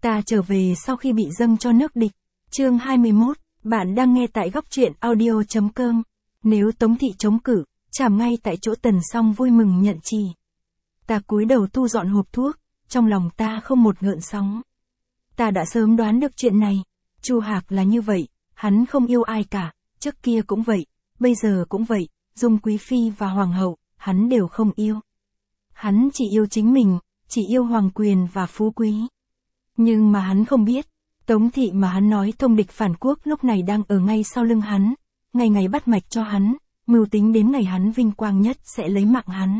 Ta trở về sau khi bị dâng cho nước địch. Chương 21, bạn đang nghe tại góc truyện audio.com. Nếu Tống Thị chống cử, chảm ngay tại chỗ. Tần Song vui mừng nhận chỉ. Ta cúi đầu thu dọn hộp thuốc, trong lòng ta không một gợn sóng. Ta đã sớm đoán được chuyện này. Chu Hạc là như vậy, hắn không yêu ai cả, trước kia cũng vậy, bây giờ cũng vậy, Dung Quý Phi và Hoàng hậu, hắn đều không yêu. Hắn chỉ yêu chính mình, chỉ yêu hoàng quyền và phú quý. Nhưng mà hắn không biết, Tống Thị mà hắn nói thông địch phản quốc lúc này đang ở ngay sau lưng hắn, ngày ngày bắt mạch cho hắn, mưu tính đến ngày hắn vinh quang nhất sẽ lấy mạng hắn.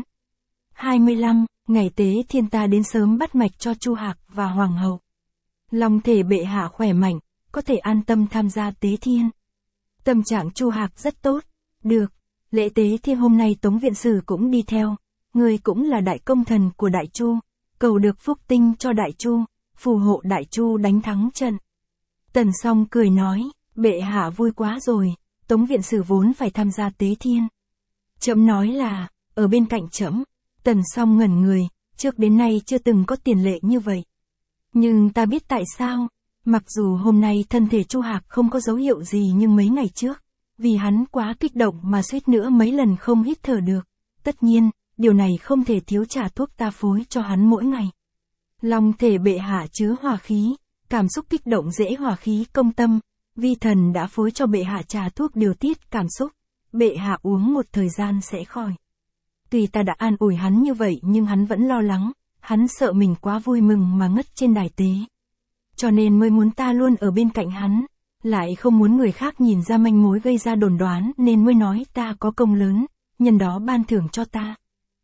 25, ngày tế thiên ta đến sớm bắt mạch cho Chu Hạc và Hoàng hậu. Long thể bệ hạ khỏe mạnh, có thể an tâm tham gia tế thiên. Tâm trạng Chu Hạc rất tốt. Được, lễ tế thiên hôm nay Tống viện sử cũng đi theo. Người cũng là đại công thần của Đại Chu, cầu được phúc tinh cho Đại Chu, phù hộ Đại Chu đánh thắng trận. Tần Song cười nói, bệ hạ vui quá rồi, Tống viện sử vốn phải tham gia tế thiên. Trẫm nói là, ở bên cạnh trẫm. Tần Song ngẩn người, trước đến nay chưa từng có tiền lệ như vậy. Nhưng ta biết tại sao, mặc dù hôm nay thân thể Chu Hạc không có dấu hiệu gì nhưng mấy ngày trước, vì hắn quá kích động mà suýt nữa mấy lần không hít thở được. Tất nhiên, điều này không thể thiếu trả thuốc ta phối cho hắn mỗi ngày. Long thể bệ hạ chứa hỏa khí, cảm xúc kích động dễ hỏa khí công tâm, vi thần đã phối cho bệ hạ trà thuốc điều tiết cảm xúc, bệ hạ uống một thời gian sẽ khỏi. Tuy ta đã an ủi hắn như vậy nhưng hắn vẫn lo lắng, hắn sợ mình quá vui mừng mà ngất trên đài tế. Cho nên mới muốn ta luôn ở bên cạnh hắn, lại không muốn người khác nhìn ra manh mối gây ra đồn đoán nên mới nói ta có công lớn, nhân đó ban thưởng cho ta.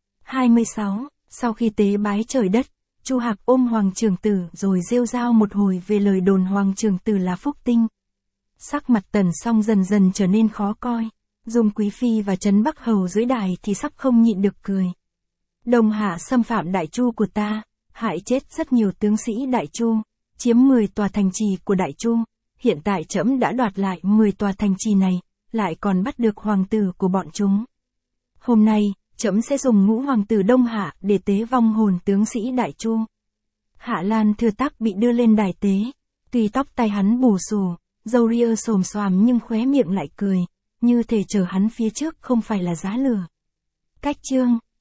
26, sau khi tế bái trời đất, Chu Hạc ôm Hoàng Trường Tử rồi rêu rao một hồi về lời đồn Hoàng Trường Tử là phúc tinh. Sắc mặt Tần Song dần dần trở nên khó coi, Dung Quý Phi và Trấn Bắc Hầu dưới đài thì sắp không nhịn được cười. Đông Hạ xâm phạm Đại Chu của ta, hại chết rất nhiều tướng sĩ Đại Chu, chiếm 10 tòa thành trì của Đại Chu, hiện tại trẫm đã đoạt lại 10 tòa thành trì này, lại còn bắt được hoàng tử của bọn chúng. Hôm nay, trẫm sẽ dùng ngũ hoàng tử Đông Hạ để tế vong hồn tướng sĩ Đại Chu. Hạ Lan Thừa Tắc bị đưa lên đài tế, tuy tóc tai hắn bù xù, râu ria xồm xoàm nhưng khóe miệng lại cười, như thể chờ hắn phía trước không phải là giá lửa. Cách chương